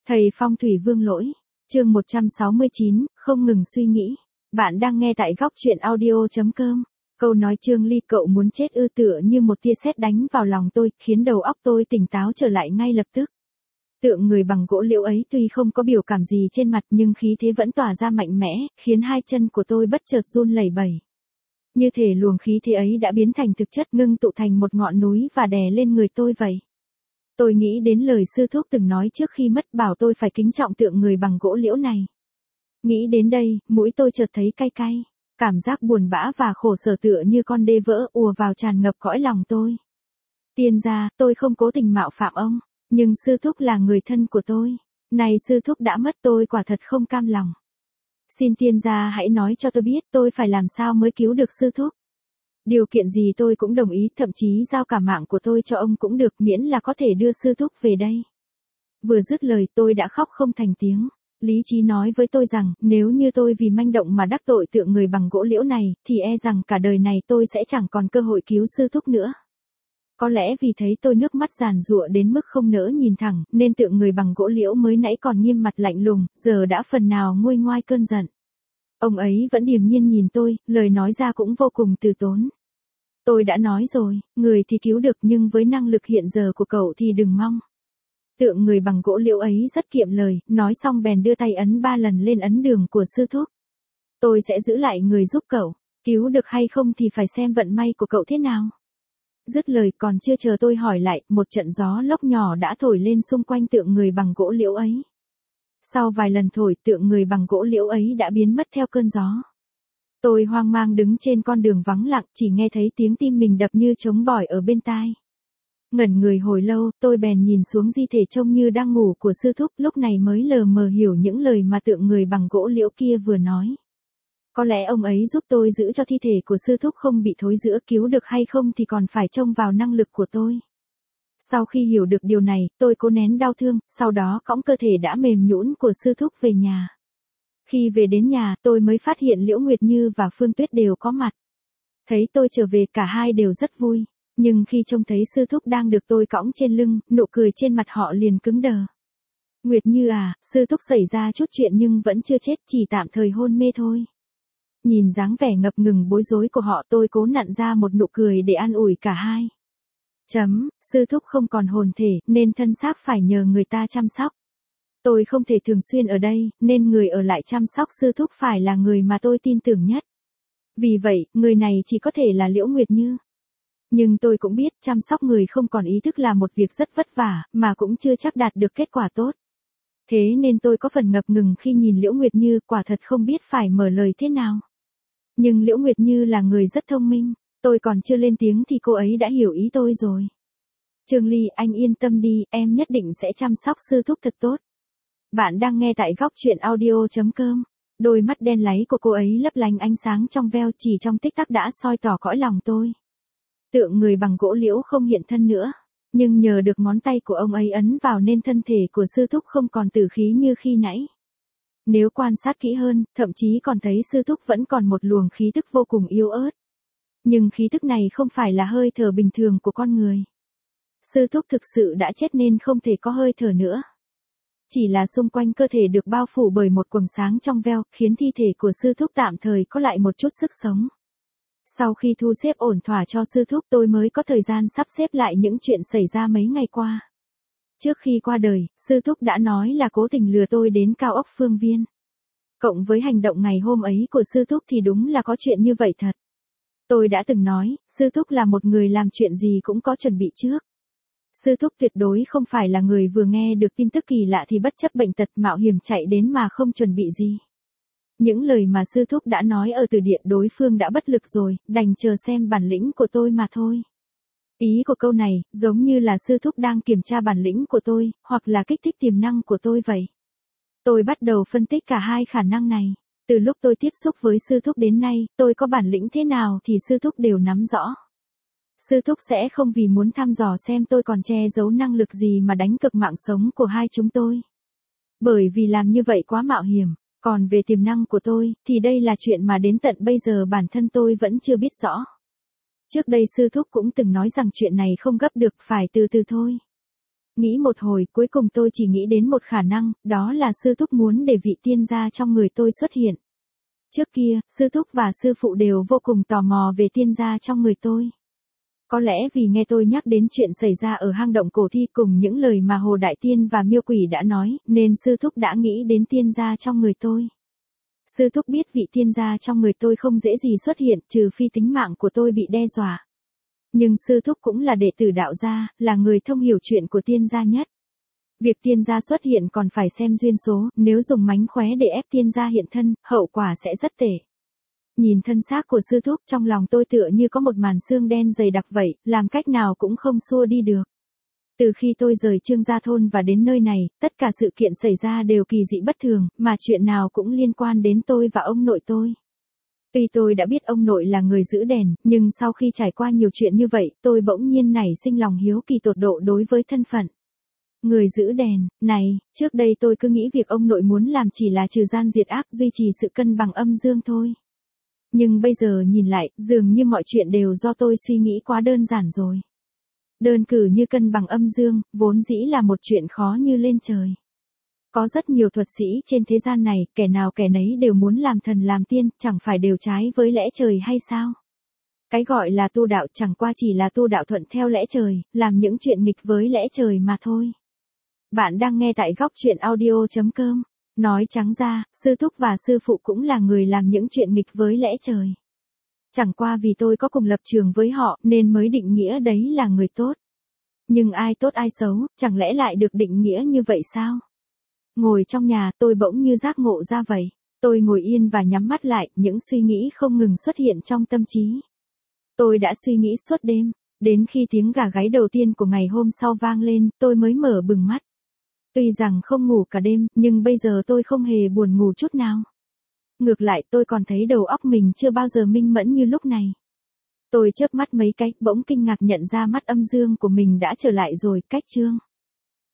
Thầy Phong thủy Vương Lỗi, chương 169, không ngừng suy nghĩ. Bạn đang nghe tại góc truyện audio.com. Câu nói Trương Ly cậu muốn chết ư tựa như một tia sét đánh vào lòng tôi, khiến đầu óc tôi tỉnh táo trở lại ngay lập tức. Tượng người bằng gỗ liễu ấy tuy không có biểu cảm gì trên mặt nhưng khí thế vẫn tỏa ra mạnh mẽ, khiến hai chân của tôi bất chợt run lẩy bẩy. Như thể luồng khí thế ấy đã biến thành thực chất, ngưng tụ thành một ngọn núi và đè lên người tôi vậy. Tôi nghĩ đến lời sư thúc từng nói trước khi mất, bảo tôi phải kính trọng tượng người bằng gỗ liễu này. Nghĩ đến đây, mũi tôi chợt thấy cay cay, cảm giác buồn bã và khổ sở tựa như con đê vỡ ùa vào tràn ngập cõi lòng tôi. Tiên gia, tôi không cố tình mạo phạm ông, nhưng sư thúc là người thân của tôi. Này sư thúc đã mất, tôi quả thật không cam lòng. Xin tiên gia hãy nói cho tôi biết tôi phải làm sao mới cứu được sư thúc. Điều kiện gì tôi cũng đồng ý, thậm chí giao cả mạng của tôi cho ông cũng được, miễn là có thể đưa sư thúc về đây. Vừa dứt lời tôi đã khóc không thành tiếng. Lý trí nói với tôi rằng, nếu như tôi vì manh động mà đắc tội tượng người bằng gỗ liễu này, thì e rằng cả đời này tôi sẽ chẳng còn cơ hội cứu sư thúc nữa. Có lẽ vì thấy tôi nước mắt giàn giụa đến mức không nỡ nhìn thẳng, nên tượng người bằng gỗ liễu mới nãy còn nghiêm mặt lạnh lùng, giờ đã phần nào nguôi ngoai cơn giận. Ông ấy vẫn điềm nhiên nhìn tôi, lời nói ra cũng vô cùng từ tốn. Tôi đã nói rồi, người thì cứu được nhưng với năng lực hiện giờ của cậu thì đừng mong. Tượng người bằng gỗ liễu ấy rất kiệm lời, nói xong bèn đưa tay ấn 3 lần lên ấn đường của sư thúc. Tôi sẽ giữ lại người giúp cậu, cứu được hay không thì phải xem vận may của cậu thế nào. Dứt lời còn chưa chờ tôi hỏi lại, một trận gió lốc nhỏ đã thổi lên xung quanh tượng người bằng gỗ liễu ấy. Sau vài lần thổi, tượng người bằng gỗ liễu ấy đã biến mất theo cơn gió. Tôi hoang mang đứng trên con đường vắng lặng, chỉ nghe thấy tiếng tim mình đập như trống bỏi ở bên tai. Ngẩn người hồi lâu, tôi bèn nhìn xuống di thể trông như đang ngủ của sư thúc, lúc này mới lờ mờ hiểu những lời mà tượng người bằng gỗ liễu kia vừa nói. Có lẽ ông ấy giúp tôi giữ cho thi thể của sư thúc không bị thối rữa, cứu được hay không thì còn phải trông vào năng lực của tôi. Sau khi hiểu được điều này, tôi cố nén đau thương, sau đó cõng cơ thể đã mềm nhũn của sư thúc về nhà. Khi về đến nhà, tôi mới phát hiện Liễu Nguyệt Như và Phương Tuyết đều có mặt. Thấy tôi trở về, cả hai đều rất vui, nhưng khi trông thấy sư thúc đang được tôi cõng trên lưng, nụ cười trên mặt họ liền cứng đờ. Nguyệt Như à, sư thúc xảy ra chút chuyện nhưng vẫn chưa chết, chỉ tạm thời hôn mê thôi. Nhìn dáng vẻ ngập ngừng bối rối của họ, tôi cố nặn ra một nụ cười để an ủi cả hai. Sư thúc không còn hồn thể, nên thân xác phải nhờ người ta chăm sóc. Tôi không thể thường xuyên ở đây, nên người ở lại chăm sóc sư thúc phải là người mà tôi tin tưởng nhất. Vì vậy, người này chỉ có thể là Liễu Nguyệt Như. Nhưng tôi cũng biết, chăm sóc người không còn ý thức là một việc rất vất vả, mà cũng chưa chắc đạt được kết quả tốt. Thế nên tôi có phần ngập ngừng khi nhìn Liễu Nguyệt Như, quả thật không biết phải mở lời thế nào. Nhưng Liễu Nguyệt Như là người rất thông minh, tôi còn chưa lên tiếng thì cô ấy đã hiểu ý tôi rồi. Trương Ly, anh yên tâm đi, em nhất định sẽ chăm sóc sư thúc thật tốt. Bạn đang nghe tại góc truyện audio.com. Đôi mắt đen láy của cô ấy lấp lánh ánh sáng trong veo, chỉ trong tích tắc đã soi tỏ cõi lòng tôi. Tượng người bằng gỗ liễu không hiện thân nữa, nhưng nhờ được ngón tay của ông ấy ấn vào nên thân thể của sư thúc không còn tử khí như khi nãy. Nếu quan sát kỹ hơn, thậm chí còn thấy sư thúc vẫn còn một luồng khí tức vô cùng yếu ớt. Nhưng khí tức này không phải là hơi thở bình thường của con người. Sư thúc thực sự đã chết nên không thể có hơi thở nữa. Chỉ là xung quanh cơ thể được bao phủ bởi một quầng sáng trong veo, khiến thi thể của sư thúc tạm thời có lại một chút sức sống. Sau khi thu xếp ổn thỏa cho sư thúc, tôi mới có thời gian sắp xếp lại những chuyện xảy ra mấy ngày qua. Trước khi qua đời, sư thúc đã nói là cố tình lừa tôi đến cao ốc Phương Viên. Cộng với hành động ngày hôm ấy của sư thúc thì đúng là có chuyện như vậy thật. Tôi đã từng nói, sư thúc là một người làm chuyện gì cũng có chuẩn bị trước. Sư thúc tuyệt đối không phải là người vừa nghe được tin tức kỳ lạ thì bất chấp bệnh tật mạo hiểm chạy đến mà không chuẩn bị gì. Những lời mà sư thúc đã nói ở từ địa đối phương đã bất lực rồi, đành chờ xem bản lĩnh của tôi mà thôi. Ý của câu này, giống như là sư thúc đang kiểm tra bản lĩnh của tôi, hoặc là kích thích tiềm năng của tôi vậy. Tôi bắt đầu phân tích cả hai khả năng này. Từ lúc tôi tiếp xúc với sư thúc đến nay, tôi có bản lĩnh thế nào thì sư thúc đều nắm rõ. Sư thúc sẽ không vì muốn thăm dò xem tôi còn che giấu năng lực gì mà đánh cược mạng sống của hai chúng tôi. Bởi vì làm như vậy quá mạo hiểm. Còn về tiềm năng của tôi, thì đây là chuyện mà đến tận bây giờ bản thân tôi vẫn chưa biết rõ. Trước đây sư thúc cũng từng nói rằng chuyện này không gấp được, phải từ từ thôi. Nghĩ một hồi, cuối cùng tôi chỉ nghĩ đến một khả năng, đó là sư thúc muốn để vị tiên gia trong người tôi xuất hiện. Trước kia, sư thúc và sư phụ đều vô cùng tò mò về tiên gia trong người tôi. Có lẽ vì nghe tôi nhắc đến chuyện xảy ra ở hang động cổ thi cùng những lời mà Hồ Đại Tiên và Miêu Quỷ đã nói, nên sư thúc đã nghĩ đến tiên gia trong người tôi. Sư thúc biết vị tiên gia trong người tôi không dễ gì xuất hiện, trừ phi tính mạng của tôi bị đe dọa. Nhưng sư thúc cũng là đệ tử đạo gia, là người thông hiểu chuyện của tiên gia nhất. Việc tiên gia xuất hiện còn phải xem duyên số, nếu dùng mánh khóe để ép tiên gia hiện thân, hậu quả sẽ rất tệ. Nhìn thân xác của sư thúc, trong lòng tôi tựa như có một màn xương đen dày đặc vậy, làm cách nào cũng không xua đi được. Từ khi tôi rời Trương Gia Thôn và đến nơi này, tất cả sự kiện xảy ra đều kỳ dị bất thường, mà chuyện nào cũng liên quan đến tôi và ông nội tôi. Tuy tôi đã biết ông nội là người giữ đèn, nhưng sau khi trải qua nhiều chuyện như vậy, tôi bỗng nhiên nảy sinh lòng hiếu kỳ tột độ đối với thân phận. Người giữ đèn, này, trước đây tôi cứ nghĩ việc ông nội muốn làm chỉ là trừ gian diệt ác, duy trì sự cân bằng âm dương thôi. Nhưng bây giờ nhìn lại, dường như mọi chuyện đều do tôi suy nghĩ quá đơn giản rồi. Đơn cử như cân bằng âm dương, vốn dĩ là một chuyện khó như lên trời. Có rất nhiều thuật sĩ trên thế gian này, kẻ nào kẻ nấy đều muốn làm thần làm tiên, chẳng phải đều trái với lẽ trời hay sao? Cái gọi là tu đạo chẳng qua chỉ là tu đạo thuận theo lẽ trời, làm những chuyện nghịch với lẽ trời mà thôi. Bạn đang nghe tại góc truyện audio.com. Nói trắng ra, sư thúc và sư phụ cũng là người làm những chuyện nghịch với lẽ trời. Chẳng qua vì tôi có cùng lập trường với họ nên mới định nghĩa đấy là người tốt. Nhưng ai tốt ai xấu, chẳng lẽ lại được định nghĩa như vậy sao? Ngồi trong nhà tôi bỗng như giác ngộ ra vậy. Tôi ngồi yên và nhắm mắt lại, những suy nghĩ không ngừng xuất hiện trong tâm trí. Tôi đã suy nghĩ suốt đêm, đến khi tiếng gà gáy đầu tiên của ngày hôm sau vang lên, tôi mới mở bừng mắt. Tuy rằng không ngủ cả đêm, nhưng bây giờ tôi không hề buồn ngủ chút nào. Ngược lại tôi còn thấy đầu óc mình chưa bao giờ minh mẫn như lúc này. Tôi chớp mắt mấy cái, bỗng kinh ngạc nhận ra mắt âm dương của mình đã trở lại rồi, cách chương.